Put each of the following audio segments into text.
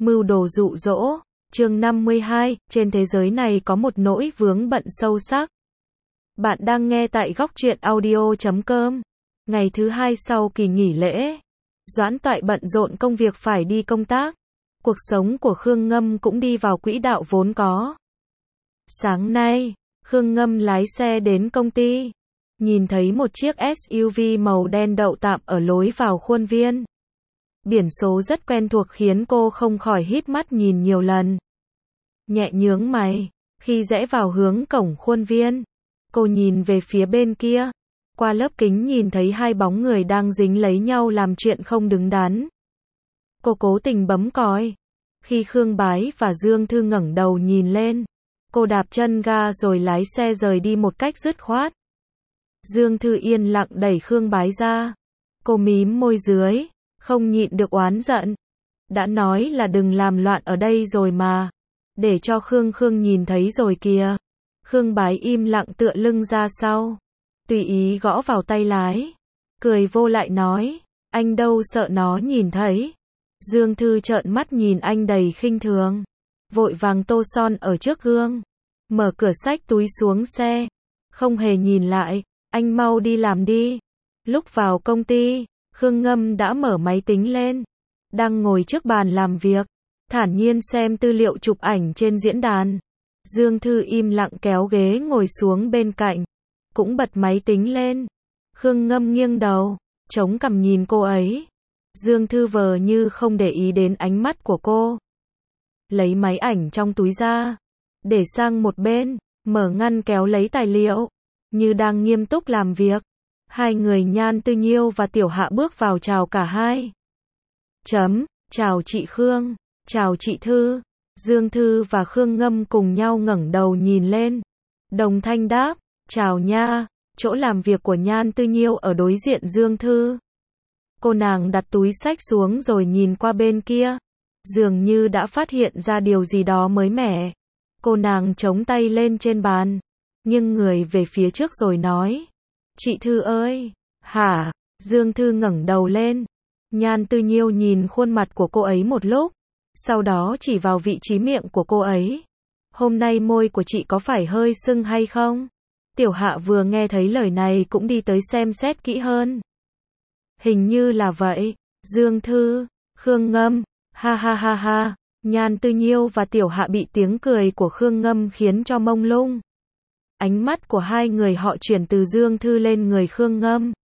Mưu đồ dụ dỗ, chương 52, trên thế giới này có một nỗi vướng bận sâu sắc. Bạn đang nghe tại góc truyện audio.com. Ngày thứ hai sau kỳ nghỉ lễ, Doãn Toại bận rộn công việc phải đi công tác. Cuộc sống của Khương Ngâm cũng đi vào quỹ đạo vốn có. Sáng nay, Khương Ngâm lái xe đến công ty, nhìn thấy một chiếc SUV màu đen đậu tạm ở lối vào khuôn viên. Biển số rất quen thuộc khiến cô không khỏi híp mắt nhìn nhiều lần. Nhẹ nhướng mày, khi rẽ vào hướng cổng khuôn viên, cô nhìn về phía bên kia. Qua lớp kính nhìn thấy hai bóng người đang dính lấy nhau làm chuyện không đứng đắn. Cô cố tình bấm còi. Khi Khương Bái và Dương Thư ngẩng đầu nhìn lên, cô đạp chân ga rồi lái xe rời đi một cách dứt khoát. Dương Thư yên lặng đẩy Khương Bái ra. Cô mím môi dưới, không nhịn được oán giận. Đã nói là đừng làm loạn ở đây rồi mà. Để cho Khương nhìn thấy rồi kìa. Khương Bái im lặng tựa lưng ra sau, tùy ý gõ vào tay lái. Cười vô lại nói, anh đâu sợ nó nhìn thấy. Dương Thư trợn mắt nhìn anh đầy khinh thường. Vội vàng tô son ở trước gương. Mở cửa xách túi xuống xe. Không hề nhìn lại, anh mau đi làm đi. Lúc vào công ty, Khương Ngâm đã mở máy tính lên. Đang ngồi trước bàn làm việc, thản nhiên xem tư liệu chụp ảnh trên diễn đàn. Dương Thư im lặng kéo ghế ngồi xuống bên cạnh, cũng bật máy tính lên. Khương Ngâm nghiêng đầu, chống cằm nhìn cô ấy. Dương Thư vờ như không để ý đến ánh mắt của cô. Lấy máy ảnh trong túi ra, để sang một bên, mở ngăn kéo lấy tài liệu, như đang nghiêm túc làm việc. Hai người Nhan Tư Nhiêu và Tiểu Hạ bước vào chào cả hai. Chào chị Khương, chào chị Thư. Dương Thư và Khương Ngâm cùng nhau ngẩng đầu nhìn lên. Đồng thanh đáp, chào nha. Chỗ làm việc của Nhan Tư Nhiêu ở đối diện Dương Thư. Cô nàng đặt túi xách xuống rồi nhìn qua bên kia. Dường như đã phát hiện ra điều gì đó mới mẻ. Cô nàng chống tay lên trên bàn, nghiêng người về phía trước rồi nói, chị Thư ơi. Hả? Dương Thư ngẩng đầu lên. Nhan Tư Nhiêu nhìn khuôn mặt của cô ấy một lúc, sau đó chỉ vào vị trí miệng của cô ấy. Hôm nay môi của chị có phải hơi sưng hay không? Tiểu Hạ vừa nghe thấy lời này cũng đi tới xem xét kỹ hơn. Hình như là vậy. Dương Thư, Khương Ngâm, ha ha ha ha. Nhan Tư Nhiêu và Tiểu Hạ bị tiếng cười của Khương Ngâm khiến cho mông lung. Ánh mắt của hai người họ chuyển từ Dương Thư lên người Khương Ngâm.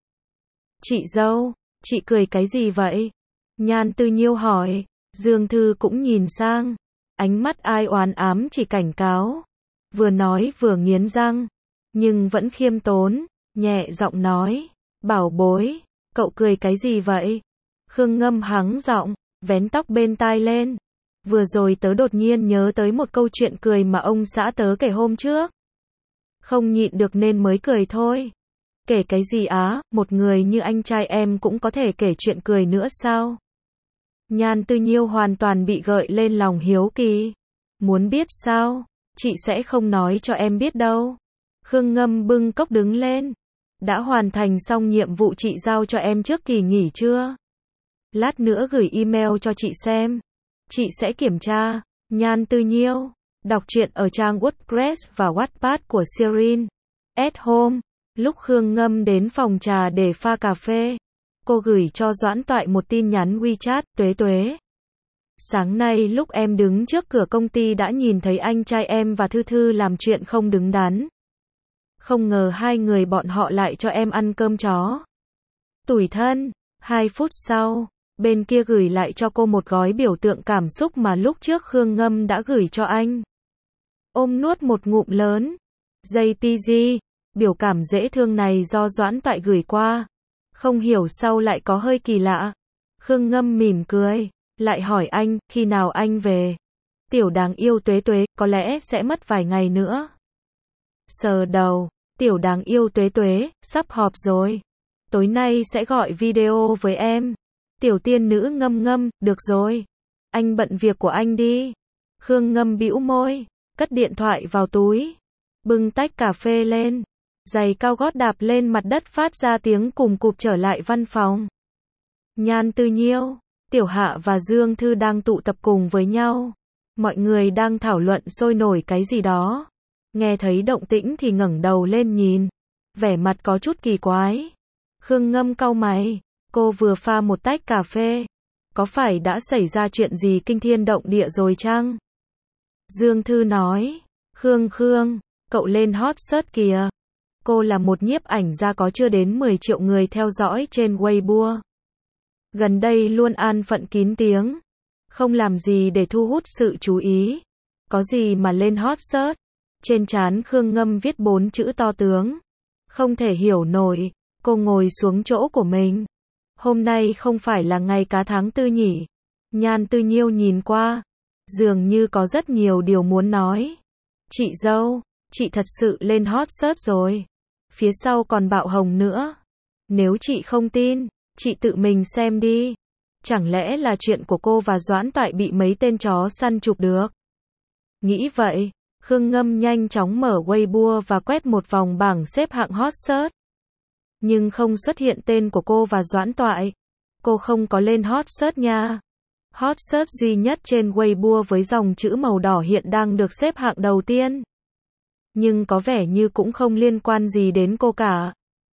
Chị dâu, chị cười cái gì vậy? Nhan Tư Nhiêu hỏi. Dương Thư cũng nhìn sang, ánh mắt ai oán ám chỉ cảnh cáo. Vừa nói vừa nghiến răng, nhưng vẫn khiêm tốn, nhẹ giọng nói, bảo bối, cậu cười cái gì vậy? Khương Ngâm hắng giọng, vén tóc bên tai lên. Vừa rồi tớ đột nhiên nhớ tới một câu chuyện cười mà ông xã tớ kể hôm trước. Không nhịn được nên mới cười thôi. Kể cái gì á, một người như anh trai em cũng có thể kể chuyện cười nữa sao? Nhan Tư Nhiêu hoàn toàn bị gợi lên lòng hiếu kỳ. Muốn biết sao? Chị sẽ không nói cho em biết đâu. Khương Ngâm bưng cốc đứng lên. Đã hoàn thành xong nhiệm vụ chị giao cho em trước kỳ nghỉ chưa? Lát nữa gửi email cho chị xem. Chị sẽ kiểm tra. Nhan Tư Nhiêu đọc truyện ở trang WordPress và Wattpad của Sirin at Home. Lúc Khương Ngâm đến phòng trà để pha cà phê, cô gửi cho Doãn Toại một tin nhắn WeChat, Tuế. Sáng nay lúc em đứng trước cửa công ty đã nhìn thấy anh trai em và Thư Thư làm chuyện không đứng đắn. Không ngờ hai người bọn họ lại cho em ăn cơm chó. Tủi thân. 2 phút sau, bên kia gửi lại cho cô một gói biểu tượng cảm xúc mà lúc trước Khương Ngâm đã gửi cho anh. Ôm nuốt một ngụm lớn. JPG, biểu cảm dễ thương này do Doãn Toại gửi qua. Không hiểu sao lại có hơi kỳ lạ. Khương Ngâm mỉm cười, lại hỏi anh, khi nào anh về? Tiểu đáng yêu Tuế, có lẽ sẽ mất vài ngày nữa. Sờ đầu, tiểu đáng yêu Tuế, sắp họp rồi. Tối nay sẽ gọi video với em. Tiểu tiên nữ Ngâm, được rồi. Anh bận việc của anh đi. Khương Ngâm bĩu môi, cất điện thoại vào túi. Bưng tách cà phê lên. Giày cao gót đạp lên mặt đất phát ra tiếng cùm cụp trở lại văn phòng. Nhan Tư Nhiêu, Tiểu Hạ và Dương Thư đang tụ tập cùng với nhau. Mọi người đang thảo luận sôi nổi cái gì đó. Nghe thấy động tĩnh thì ngẩng đầu lên nhìn. Vẻ mặt có chút kỳ quái. Khương Ngâm cau mày. Cô vừa pha một tách cà phê. Có phải đã xảy ra chuyện gì kinh thiên động địa rồi chăng? Dương Thư nói. Khương, cậu lên hot search kìa. Cô là một nhiếp ảnh gia có chưa đến 10 triệu người theo dõi trên Weibo. Gần đây luôn an phận kín tiếng. Không làm gì để thu hút sự chú ý. Có gì mà lên hot search. Trên trán Khương Ngâm viết 4 chữ to tướng. Không thể hiểu nổi. Cô ngồi xuống chỗ của mình. Hôm nay không phải là ngày cá tháng tư nhỉ? Nhan Tư Nhiêu nhìn qua. Dường như có rất nhiều điều muốn nói. Chị dâu, chị thật sự lên hot search rồi. Phía sau còn bạo hồng nữa. Nếu chị không tin, chị tự mình xem đi. Chẳng lẽ là chuyện của cô và Doãn Toại bị mấy tên chó săn chụp được? Nghĩ vậy, Khương Ngâm nhanh chóng mở Weibo và quét một vòng bảng xếp hạng hot search. Nhưng không xuất hiện tên của cô và Doãn Toại. Cô không có lên hot search nha. Hot search duy nhất trên Weibo với dòng chữ màu đỏ hiện đang được xếp hạng đầu tiên. Nhưng có vẻ như cũng không liên quan gì đến cô cả.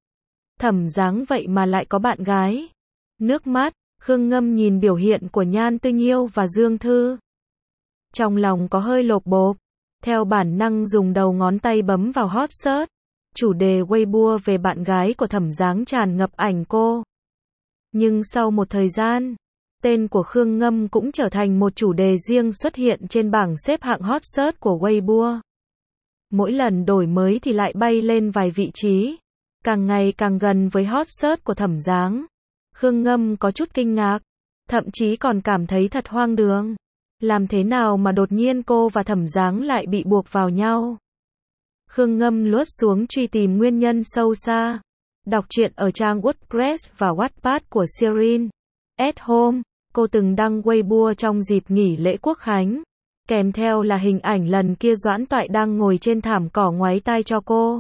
Thẩm Giáng vậy mà lại có bạn gái. Nước mắt, Khương Ngâm nhìn biểu hiện của Nhan Tư Nhiêu và Dương Thư. Trong lòng có hơi lộp bộp. Theo bản năng dùng đầu ngón tay bấm vào hot search. Chủ đề Weibo về bạn gái của Thẩm Giáng tràn ngập ảnh cô. Nhưng sau một thời gian, tên của Khương Ngâm cũng trở thành một chủ đề riêng xuất hiện trên bảng xếp hạng hot search của Weibo. Mỗi lần đổi mới thì lại bay lên vài vị trí, càng ngày càng gần với hot search của Thẩm Giáng. Khương Ngâm có chút kinh ngạc, thậm chí còn cảm thấy thật hoang đường. Làm thế nào mà đột nhiên cô và Thẩm Giáng lại bị buộc vào nhau? Khương Ngâm lướt xuống truy tìm nguyên nhân sâu xa. Đọc truyện ở trang WordPress và Wattpad của Sirin at Home. Cô từng đăng Weibo trong dịp nghỉ lễ Quốc khánh. Kèm theo là hình ảnh lần kia Doãn Toại đang ngồi trên thảm cỏ ngoáy tai cho cô.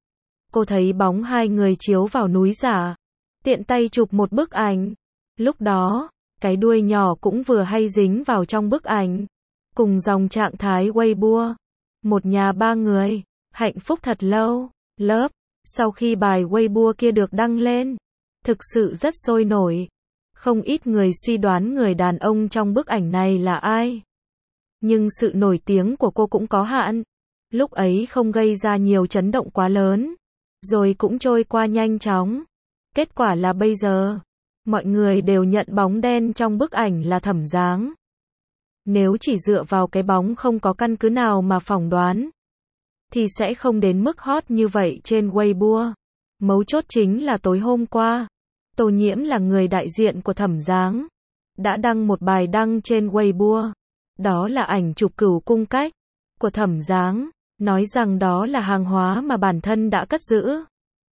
Cô thấy bóng hai người chiếu vào núi giả. Tiện tay chụp một bức ảnh. Lúc đó, cái đuôi nhỏ cũng vừa hay dính vào trong bức ảnh. Cùng dòng trạng thái Weibo. Một nhà ba người. Hạnh phúc thật lâu. Lớp. Sau khi bài Weibo kia được đăng lên, thực sự rất sôi nổi. Không ít người suy đoán người đàn ông trong bức ảnh này là ai. Nhưng sự nổi tiếng của cô cũng có hạn. Lúc ấy không gây ra nhiều chấn động quá lớn. Rồi cũng trôi qua nhanh chóng. Kết quả là bây giờ, mọi người đều nhận bóng đen trong bức ảnh là Thẩm Giáng. Nếu chỉ dựa vào cái bóng không có căn cứ nào mà phỏng đoán, thì sẽ không đến mức hot như vậy trên Weibo. Mấu chốt chính là tối hôm qua, Tô Nhiễm là người đại diện của Thẩm Giáng, đã đăng một bài đăng trên Weibo. Đó là ảnh chụp cửu cung cách của Thẩm Giáng, nói rằng đó là hàng hóa mà bản thân đã cất giữ.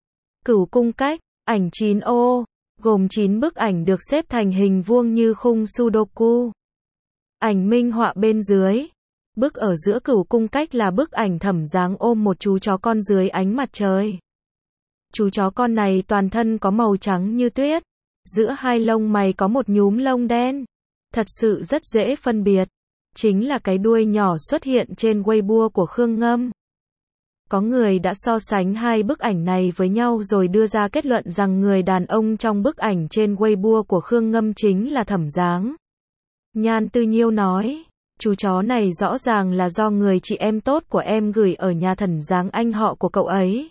Cửu cung cách, ảnh 9 ô, gồm 9 bức ảnh được xếp thành hình vuông như khung Sudoku. Ảnh minh họa bên dưới. Bức ở giữa cửu cung cách là bức ảnh Thẩm Giáng ôm một chú chó con dưới ánh mặt trời. Chú chó con này toàn thân có màu trắng như tuyết. Giữa hai lông mày có một nhúm lông đen. Thật sự rất dễ phân biệt. Chính là cái đuôi nhỏ xuất hiện trên Weibo của Khương Ngâm. Có người đã so sánh hai bức ảnh này với nhau rồi đưa ra kết luận rằng người đàn ông trong bức ảnh trên Weibo của Khương Ngâm chính là Thẩm Giáng. Nhan Tư Nhiêu nói, chú chó này rõ ràng là do người chị em tốt của em gửi ở nhà Thẩm Giáng anh họ của cậu ấy.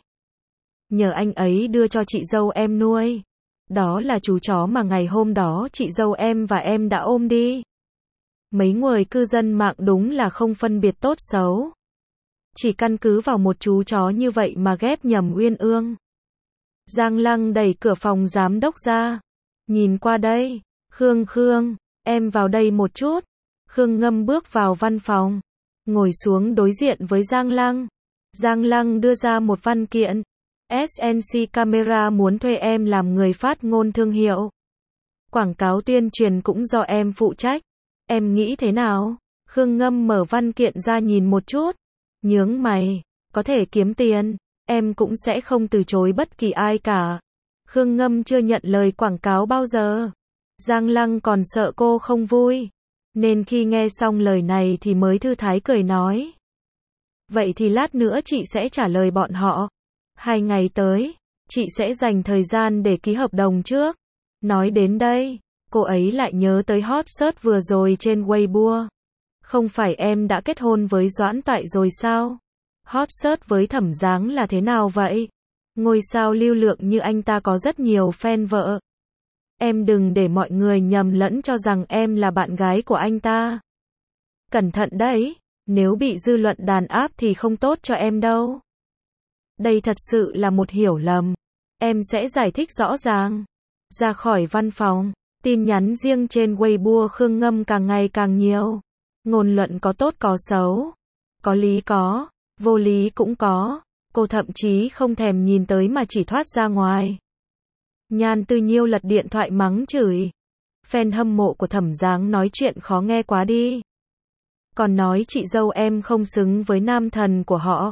Nhờ anh ấy đưa cho chị dâu em nuôi. Đó là chú chó mà ngày hôm đó chị dâu em và em đã ôm đi. Mấy người cư dân mạng đúng là không phân biệt tốt xấu. Chỉ căn cứ vào một chú chó như vậy mà ghép nhầm uyên ương. Giang Lăng đẩy cửa phòng giám đốc ra. Nhìn qua đây. Khương, em vào đây một chút. Khương Ngâm bước vào văn phòng. Ngồi xuống đối diện với Giang Lăng. Giang Lăng đưa ra một văn kiện. SNC Camera muốn thuê em làm người phát ngôn thương hiệu. Quảng cáo tuyên truyền cũng do em phụ trách. Em nghĩ thế nào? Khương Ngâm mở văn kiện ra nhìn một chút. Nhướng mày. Có thể kiếm tiền. Em cũng sẽ không từ chối bất kỳ ai cả. Khương Ngâm chưa nhận lời quảng cáo bao giờ. Giang Lăng còn sợ cô không vui, nên khi nghe xong lời này thì mới thư thái cười nói. Vậy thì lát nữa chị sẽ trả lời bọn họ. 2 ngày tới, chị sẽ dành thời gian để ký hợp đồng trước. Nói đến đây, cô ấy lại nhớ tới hot search vừa rồi trên Weibo. Không phải em đã kết hôn với Doãn Toại rồi sao? Hot search với Thẩm Giáng là thế nào vậy? Ngôi sao lưu lượng như anh ta có rất nhiều fan vợ. Em đừng để mọi người nhầm lẫn cho rằng em là bạn gái của anh ta. Cẩn thận đấy, nếu bị dư luận đàn áp thì không tốt cho em đâu. Đây thật sự là một hiểu lầm. Em sẽ giải thích rõ ràng. Ra khỏi văn phòng, tin nhắn riêng trên Weibo Khương Ngâm càng ngày càng nhiều. Ngôn luận có tốt có xấu. Có lý có, vô lý cũng có. Cô thậm chí không thèm nhìn tới mà chỉ thoát ra ngoài. Nhan Tư Nhiêu lật điện thoại mắng chửi. Fan hâm mộ của Thẩm Giáng nói chuyện khó nghe quá đi. Còn nói chị dâu em không xứng với nam thần của họ.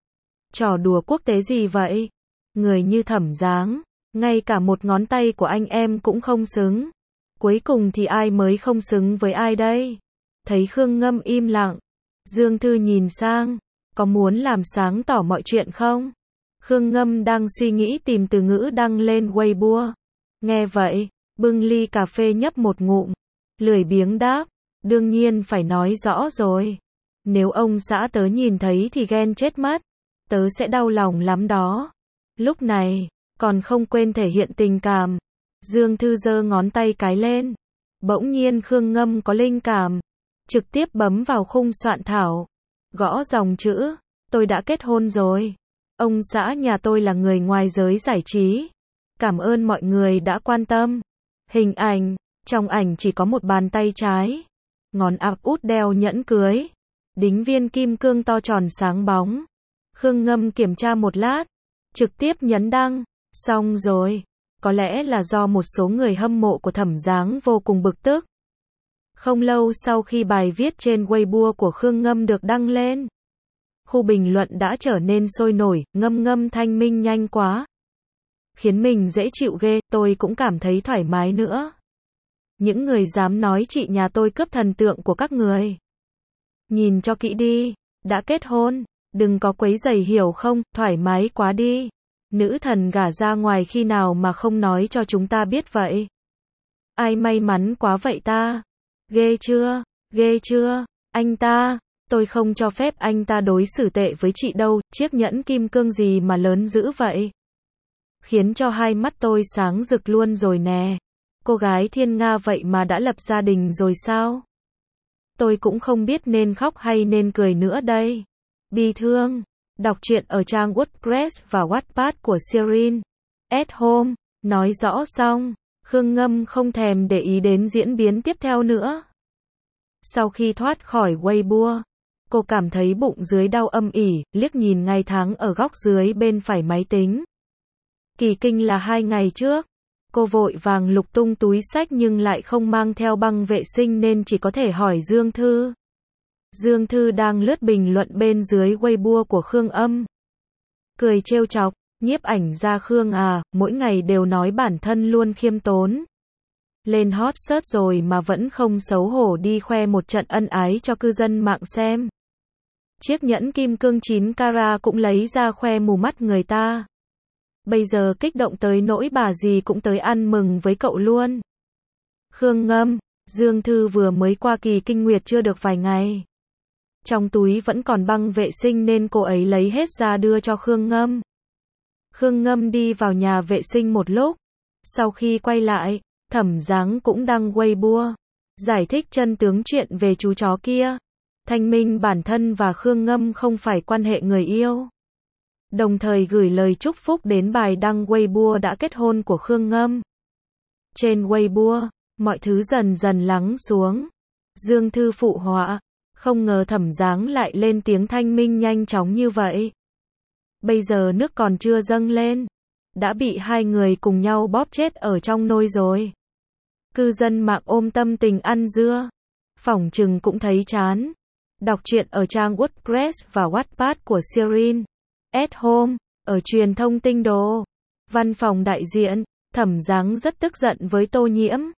Trò đùa quốc tế gì vậy? Người như Thẩm Giáng, ngay cả một ngón tay của anh em cũng không xứng. Cuối cùng thì ai mới không xứng với ai đây? Thấy Khương Ngâm im lặng, Dương Thư nhìn sang, có muốn làm sáng tỏ mọi chuyện không? Khương Ngâm đang suy nghĩ tìm từ ngữ đăng lên Weibo. Nghe vậy, bưng ly cà phê nhấp một ngụm, lười biếng đáp, đương nhiên phải nói rõ rồi. Nếu ông xã tớ nhìn thấy thì ghen chết mất, tớ sẽ đau lòng lắm đó. Lúc này, còn không quên thể hiện tình cảm. Dương Thư giơ ngón tay cái lên. Bỗng nhiên Khương Ngâm có linh cảm, trực tiếp bấm vào khung soạn thảo, gõ dòng chữ, tôi đã kết hôn rồi. Ông xã nhà tôi là người ngoài giới giải trí. Cảm ơn mọi người đã quan tâm. Hình ảnh, trong ảnh chỉ có một bàn tay trái, ngón áp út đeo nhẫn cưới, đính viên kim cương to tròn sáng bóng. Khương Ngâm kiểm tra một lát, trực tiếp nhấn đăng, xong rồi. Có lẽ là do một số người hâm mộ của Thẩm Giáng vô cùng bực tức. Không lâu sau khi bài viết trên Weibo của Khương Ngâm được đăng lên, khu bình luận đã trở nên sôi nổi. Ngâm thanh minh nhanh quá, khiến mình dễ chịu ghê, tôi cũng cảm thấy thoải mái nữa. Những người dám nói chị nhà tôi cướp thần tượng của các người. Nhìn cho kỹ đi, đã kết hôn, đừng có quấy rầy hiểu không, thoải mái quá đi. Nữ thần gả ra ngoài khi nào mà không nói cho chúng ta biết vậy? Ai may mắn quá vậy ta? Ghê chưa, anh ta, tôi không cho phép anh ta đối xử tệ với chị đâu, chiếc nhẫn kim cương gì mà lớn dữ vậy? Khiến cho hai mắt tôi sáng rực luôn rồi nè. Cô gái thiên nga vậy mà đã lập gia đình rồi sao? Tôi cũng không biết nên khóc hay nên cười nữa đây. Bi thương. Đọc truyện ở trang WordPress và Wattpad của Sirin. At Home. Nói rõ xong, Khương Ngâm không thèm để ý đến diễn biến tiếp theo nữa. Sau khi thoát khỏi Weibo, cô cảm thấy bụng dưới đau âm ỉ, liếc nhìn ngày tháng ở góc dưới bên phải máy tính. Kỳ kinh là 2 ngày trước. Cô vội vàng lục tung túi xách nhưng lại không mang theo băng vệ sinh nên chỉ có thể hỏi Dương Thư. Dương Thư đang lướt bình luận bên dưới Weibo của Khương Âm. Cười trêu chọc, nhiếp ảnh gia Khương à, mỗi ngày đều nói bản thân luôn khiêm tốn. Lên hot search rồi mà vẫn không xấu hổ đi khoe một trận ân ái cho cư dân mạng xem. Chiếc nhẫn kim cương 9 carat cũng lấy ra khoe mù mắt người ta. Bây giờ kích động tới nỗi bà gì cũng tới ăn mừng với cậu luôn. Khương Ngâm, Dương Thư vừa mới qua kỳ kinh nguyệt chưa được vài ngày. Trong túi vẫn còn băng vệ sinh nên cô ấy lấy hết ra đưa cho Khương Ngâm. Khương Ngâm đi vào nhà vệ sinh một lúc. Sau khi quay lại, Thẩm Giáng cũng đăng Weibo, giải thích chân tướng chuyện về chú chó kia. Thanh minh bản thân và Khương Ngâm không phải quan hệ người yêu. Đồng thời gửi lời chúc phúc đến bài đăng Weibo đã kết hôn của Khương Ngâm. Trên Weibo, mọi thứ dần dần lắng xuống. Dương Thư phụ họa, không ngờ Thẩm Giáng lại lên tiếng thanh minh nhanh chóng như vậy. Bây giờ nước còn chưa dâng lên, đã bị hai người cùng nhau bóp chết ở trong nôi rồi. Cư dân mạng ôm tâm tình ăn dưa, phỏng chừng cũng thấy chán. Đọc truyện ở trang WordPress và Wattpad của Sirin. At Home, ở truyền thông tinh đồ. Văn phòng đại diện, Thẩm Giáng rất tức giận với Tô Nhiễm.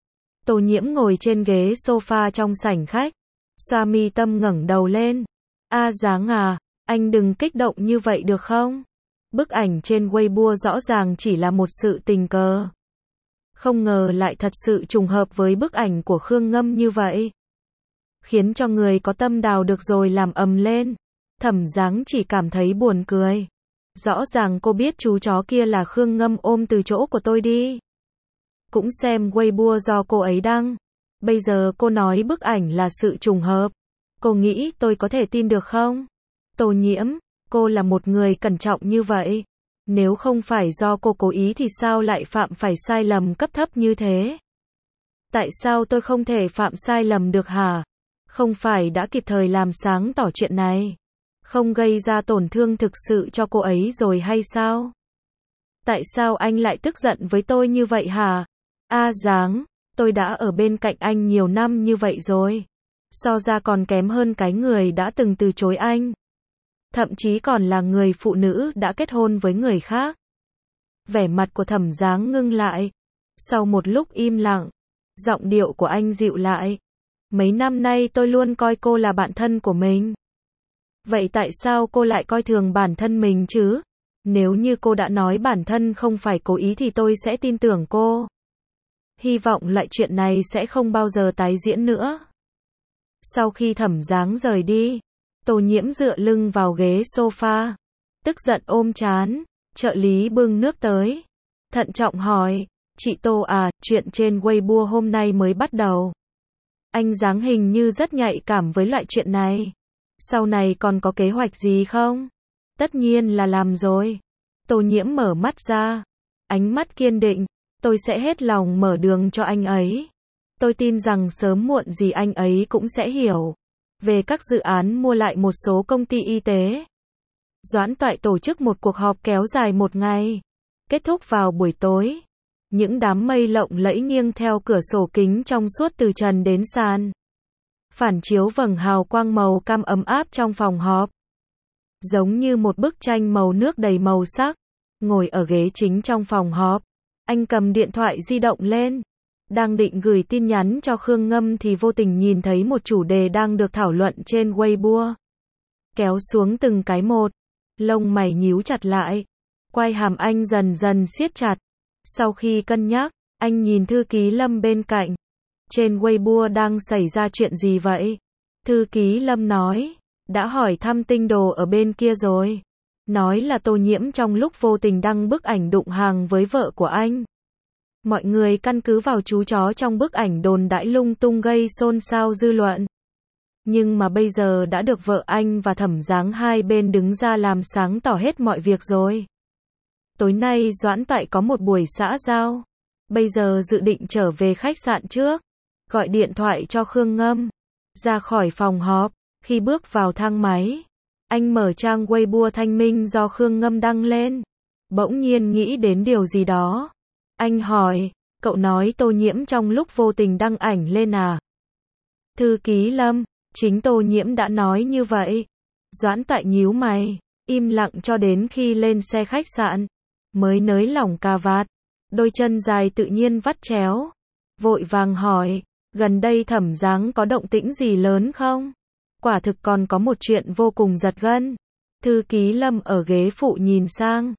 Tô Nhiễm ngồi trên ghế sofa trong sảnh khách. Xoa mi tâm ngẩng đầu lên. A Dáng à, anh đừng kích động như vậy được không? Bức ảnh trên Weibo rõ ràng chỉ là một sự tình cờ. Không ngờ lại thật sự trùng hợp với bức ảnh của Khương Ngâm như vậy. Khiến cho người có tâm đào được rồi làm ầm lên. Thẩm Dáng chỉ cảm thấy buồn cười. Rõ ràng cô biết chú chó kia là Khương Ngâm ôm từ chỗ của tôi đi. Cũng xem Weibo do cô ấy đăng. Bây giờ cô nói bức ảnh là sự trùng hợp. Cô nghĩ tôi có thể tin được không? Tô Nhiễm, cô là một người cẩn trọng như vậy. Nếu không phải do cô cố ý thì sao lại phạm phải sai lầm cấp thấp như thế? Tại sao tôi không thể phạm sai lầm được hả? Không phải đã kịp thời làm sáng tỏ chuyện này? Không gây ra tổn thương thực sự cho cô ấy rồi hay sao? Tại sao anh lại tức giận với tôi như vậy hả? A Dáng, tôi đã ở bên cạnh anh nhiều năm như vậy rồi. So ra còn kém hơn cái người đã từng từ chối anh. Thậm chí còn là người phụ nữ đã kết hôn với người khác. Vẻ mặt của Thẩm Dáng ngưng lại. Sau một lúc im lặng, giọng điệu của anh dịu lại. Mấy năm nay tôi luôn coi cô là bạn thân của mình. Vậy tại sao cô lại coi thường bản thân mình chứ? Nếu như cô đã nói bản thân không phải cố ý thì tôi sẽ tin tưởng cô. Hy vọng loại chuyện này sẽ không bao giờ tái diễn nữa. Sau khi Thẩm Dáng rời đi, Tô Nhiễm dựa lưng vào ghế sofa, tức giận ôm trán. Trợ lý bưng nước tới, thận trọng hỏi, chị Tô à, chuyện trên Weibo hôm nay mới bắt đầu. Anh Dáng hình như rất nhạy cảm với loại chuyện này. Sau này còn có kế hoạch gì không? Tất nhiên là làm rồi. Tô Nhiễm mở mắt ra, ánh mắt kiên định. Tôi sẽ hết lòng mở đường cho anh ấy. Tôi tin rằng sớm muộn gì anh ấy cũng sẽ hiểu về các dự án mua lại một số công ty y tế. Doãn Toại tổ chức một cuộc họp kéo dài một ngày, kết thúc vào buổi tối. Những đám mây lộng lẫy nghiêng theo cửa sổ kính trong suốt từ trần đến sàn, phản chiếu vầng hào quang màu cam ấm áp trong phòng họp. Giống như một bức tranh màu nước đầy màu sắc. Ngồi ở ghế chính trong phòng họp, anh cầm điện thoại di động lên. Đang định gửi tin nhắn cho Khương Ngâm thì vô tình nhìn thấy một chủ đề đang được thảo luận trên Weibo. Kéo xuống từng cái một, lông mày nhíu chặt lại. Quai hàm anh dần dần siết chặt. Sau khi cân nhắc, anh nhìn thư ký Lâm bên cạnh. Trên Weibo đang xảy ra chuyện gì vậy? Thư ký Lâm nói, đã hỏi thăm tinh đồ ở bên kia rồi. Nói là Tô Nhiễm trong lúc vô tình đăng bức ảnh đụng hàng với vợ của anh. Mọi người căn cứ vào chú chó trong bức ảnh đồn đãi lung tung gây xôn xao dư luận. Nhưng mà bây giờ đã được vợ anh và Thẩm Dáng hai bên đứng ra làm sáng tỏ hết mọi việc rồi. Tối nay Doãn Toại có một buổi xã giao. Bây giờ dự định trở về khách sạn trước. Gọi điện thoại cho Khương Ngâm. Ra khỏi phòng họp, khi bước vào thang máy, anh mở trang Weibo thanh minh do Khương Ngâm đăng lên. Bỗng nhiên nghĩ đến điều gì đó. Anh hỏi, cậu nói Tô Nhiễm trong lúc vô tình đăng ảnh lên à? Thư ký Lâm, chính Tô Nhiễm đã nói như vậy. Doãn Toại nhíu mày, im lặng cho đến khi lên xe khách sạn, mới nới lỏng cà vạt, đôi chân dài tự nhiên vắt chéo. Vội vàng hỏi, gần đây Thẩm Dáng có động tĩnh gì lớn không? Quả thực còn có một chuyện vô cùng giật gân. Thư ký Lâm ở ghế phụ nhìn sang.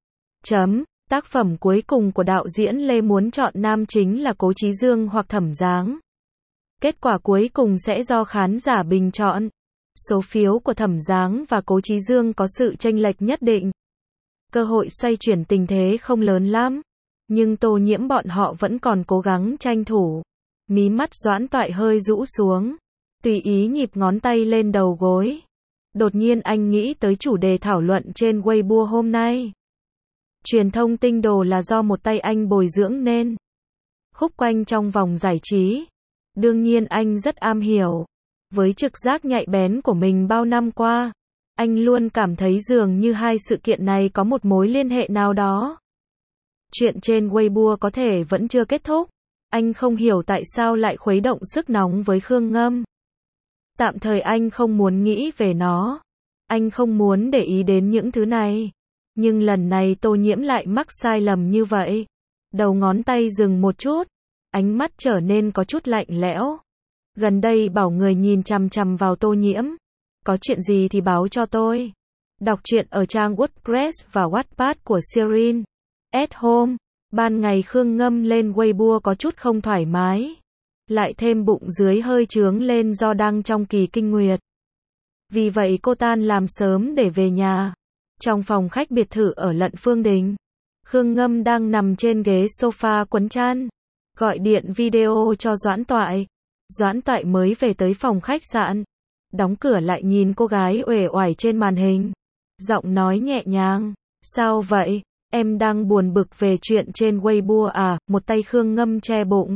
Tác phẩm cuối cùng của đạo diễn Lê muốn chọn nam chính là Cố Chí Dương hoặc Thẩm Dáng. Kết quả cuối cùng sẽ do khán giả bình chọn. Số phiếu của Thẩm Dáng và Cố Chí Dương có sự chênh lệch nhất định. Cơ hội xoay chuyển tình thế không lớn lắm. Nhưng Tô Nhiễm bọn họ vẫn còn cố gắng tranh thủ. Mí mắt Doãn Toại hơi rũ xuống. Tùy ý nhịp ngón tay lên đầu gối. Đột nhiên anh nghĩ tới chủ đề thảo luận trên Weibo hôm nay. Truyền thông tinh đồ là do một tay anh bồi dưỡng nên. Khúc quanh trong vòng giải trí. Đương nhiên anh rất am hiểu. Với trực giác nhạy bén của mình bao năm qua, anh luôn cảm thấy dường như hai sự kiện này có một mối liên hệ nào đó. Chuyện trên Weibo có thể vẫn chưa kết thúc. Anh không hiểu tại sao lại khuấy động sức nóng với Khương Ngâm. Tạm thời anh không muốn nghĩ về nó. Anh không muốn để ý đến những thứ này. Nhưng lần này Tô Nhiễm lại mắc sai lầm như vậy. Đầu ngón tay dừng một chút. Ánh mắt trở nên có chút lạnh lẽo. Gần đây bảo người nhìn chằm chằm vào Tô Nhiễm. Có chuyện gì thì báo cho tôi. Đọc truyện ở trang WordPress và Wattpad của Sirin. At Home. Ban ngày Khương Ngâm lên Weibo có chút không thoải mái. Lại thêm bụng dưới hơi trướng lên do đang trong kỳ kinh nguyệt. Vì vậy cô tan làm sớm để về nhà. Trong phòng khách biệt thự ở Lận Phương Đình, Khương Ngâm đang nằm trên ghế sofa quấn chăn, gọi điện video cho Doãn Toại. Doãn Toại mới về tới phòng khách sạn, đóng cửa lại nhìn cô gái uể oải trên màn hình. Giọng nói nhẹ nhàng, sao vậy, em đang buồn bực về chuyện trên Weibo à, một tay Khương Ngâm che bụng.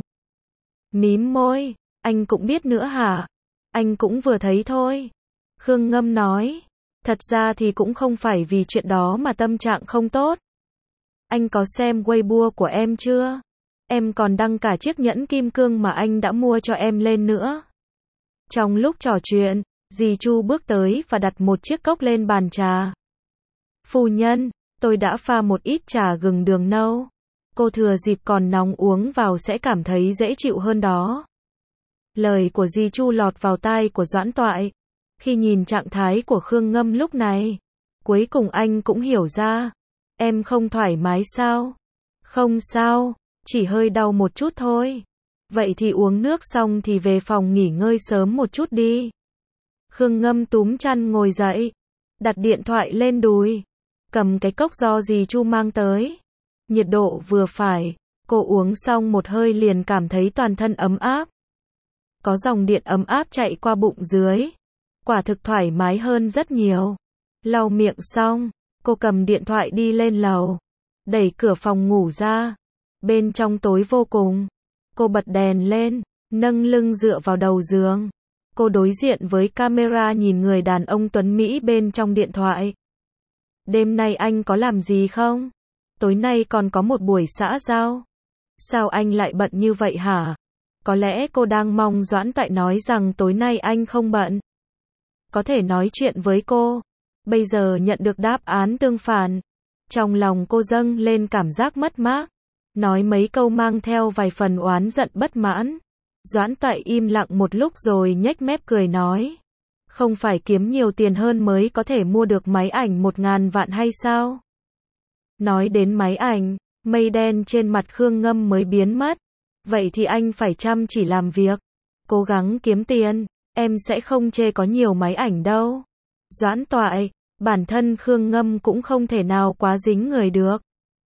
Mím môi, anh cũng biết nữa hả? Anh cũng vừa thấy thôi. Khương Ngâm nói, thật ra thì cũng không phải vì chuyện đó mà tâm trạng không tốt. Anh có xem Weibo của em chưa? Em còn đăng cả chiếc nhẫn kim cương mà anh đã mua cho em lên nữa. Trong lúc trò chuyện, dì Chu bước tới và đặt một chiếc cốc lên bàn trà. Phu nhân, tôi đã pha một ít trà gừng đường nâu. Cô thừa dịp còn nóng uống vào sẽ cảm thấy dễ chịu hơn đó. Lời của dì Chu lọt vào tai của Doãn Toại. Khi nhìn trạng thái của Khương Ngâm lúc này, cuối cùng anh cũng hiểu ra. Em không thoải mái sao? Không sao, chỉ hơi đau một chút thôi. Vậy thì uống nước xong thì về phòng nghỉ ngơi sớm một chút đi. Khương Ngâm túm chăn ngồi dậy, đặt điện thoại lên đùi, cầm cái cốc do dì Chu mang tới. Nhiệt độ vừa phải, cô uống xong một hơi liền cảm thấy toàn thân ấm áp. Có dòng điện ấm áp chạy qua bụng dưới. Quả thực thoải mái hơn rất nhiều. Lau miệng xong, cô cầm điện thoại đi lên lầu, đẩy cửa phòng ngủ ra. Bên trong tối vô cùng. Cô bật đèn lên, nâng lưng dựa vào đầu giường. Cô đối diện với camera nhìn người đàn ông tuấn Mỹ bên trong điện thoại. Đêm nay anh có làm gì không? Tối nay còn có một buổi xã giao. Sao anh lại bận như vậy hả? Có lẽ cô đang mong Doãn Toại nói rằng tối nay anh không bận. Có thể nói chuyện với cô. Bây giờ nhận được đáp án tương phản. Trong lòng cô dâng lên cảm giác mất mát. Nói mấy câu mang theo vài phần oán giận bất mãn. Doãn Toại im lặng một lúc rồi nhếch mép cười nói. Không phải kiếm nhiều tiền hơn mới có thể mua được máy ảnh 1.000 vạn hay sao? Nói đến máy ảnh, mây đen trên mặt Khương Ngâm mới biến mất. Vậy thì anh phải chăm chỉ làm việc, cố gắng kiếm tiền, em sẽ không chê có nhiều máy ảnh đâu. Doãn Toại, bản thân Khương Ngâm cũng không thể nào quá dính người được.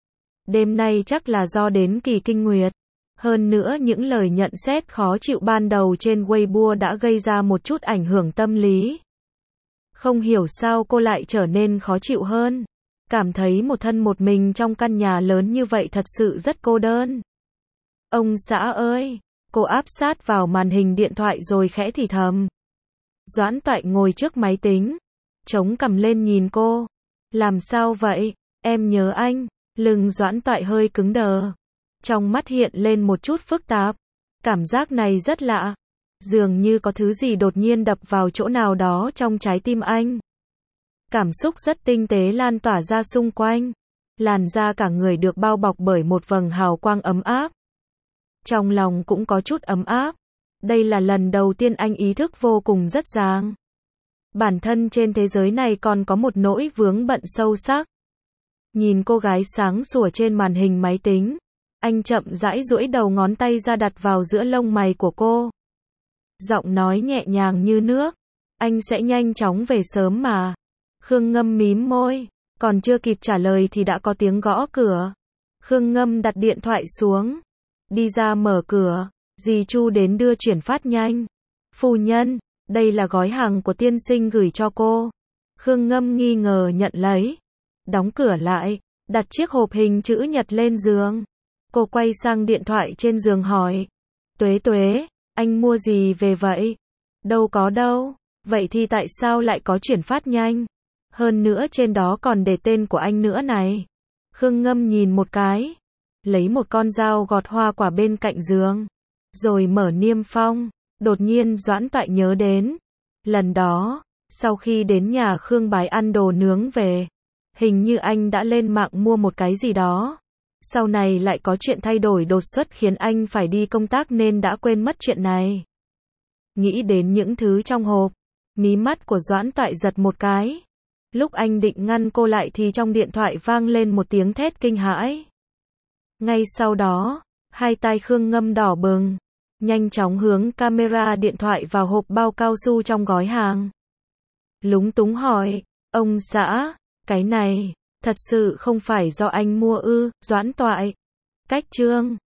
Đêm nay chắc là do đến kỳ kinh nguyệt. Hơn nữa những lời nhận xét khó chịu ban đầu trên Weibo đã gây ra một chút ảnh hưởng tâm lý. Không hiểu sao cô lại trở nên khó chịu hơn. Cảm thấy một thân một mình trong căn nhà lớn như vậy thật sự rất cô đơn. Ông xã ơi! Cô áp sát vào màn hình điện thoại rồi khẽ thì thầm. Doãn Toại ngồi trước máy tính, chống cằm lên nhìn cô. Làm sao vậy? Em nhớ anh. Lưng Doãn Toại hơi cứng đờ. Trong mắt hiện lên một chút phức tạp. Cảm giác này rất lạ. Dường như có thứ gì đột nhiên đập vào chỗ nào đó trong trái tim anh. Cảm xúc rất tinh tế lan tỏa ra xung quanh. Làn da cả người được bao bọc bởi một vầng hào quang ấm áp. Trong lòng cũng có chút ấm áp. Đây là lần đầu tiên anh ý thức vô cùng rất ràng. Bản thân trên thế giới này còn có một nỗi vướng bận sâu sắc. Nhìn cô gái sáng sủa trên màn hình máy tính. Anh chậm rãi duỗi đầu ngón tay ra đặt vào giữa lông mày của cô. Giọng nói nhẹ nhàng như nước. Anh sẽ nhanh chóng về sớm mà. Khương Ngâm mím môi. Còn chưa kịp trả lời thì đã có tiếng gõ cửa. Khương Ngâm đặt điện thoại xuống. Đi ra mở cửa. Dì Chu đến đưa chuyển phát nhanh. Phu nhân, đây là gói hàng của tiên sinh gửi cho cô. Khương Ngâm nghi ngờ nhận lấy. Đóng cửa lại. Đặt chiếc hộp hình chữ nhật lên giường. Cô quay sang điện thoại trên giường hỏi. Tuế Tuế, anh mua gì về vậy? Đâu có đâu. Vậy thì tại sao lại có chuyển phát nhanh? Hơn nữa trên đó còn để tên của anh nữa này. Khương Ngâm nhìn một cái. Lấy một con dao gọt hoa quả bên cạnh giường. Rồi mở niêm phong. Đột nhiên Doãn Toại nhớ đến. Lần đó, sau khi đến nhà Khương Bái ăn đồ nướng về. Hình như anh đã lên mạng mua một cái gì đó. Sau này lại có chuyện thay đổi đột xuất khiến anh phải đi công tác nên đã quên mất chuyện này. Nghĩ đến những thứ trong hộp, mí mắt của Doãn Toại giật một cái. Lúc anh định ngăn cô lại thì trong điện thoại vang lên một tiếng thét kinh hãi. Ngay sau đó, hai tai Khương Ngâm đỏ bừng, nhanh chóng hướng camera điện thoại vào hộp bao cao su trong gói hàng. Lúng túng hỏi, ông xã, cái này, thật sự không phải do anh mua ư? Doãn Toại. Cách chương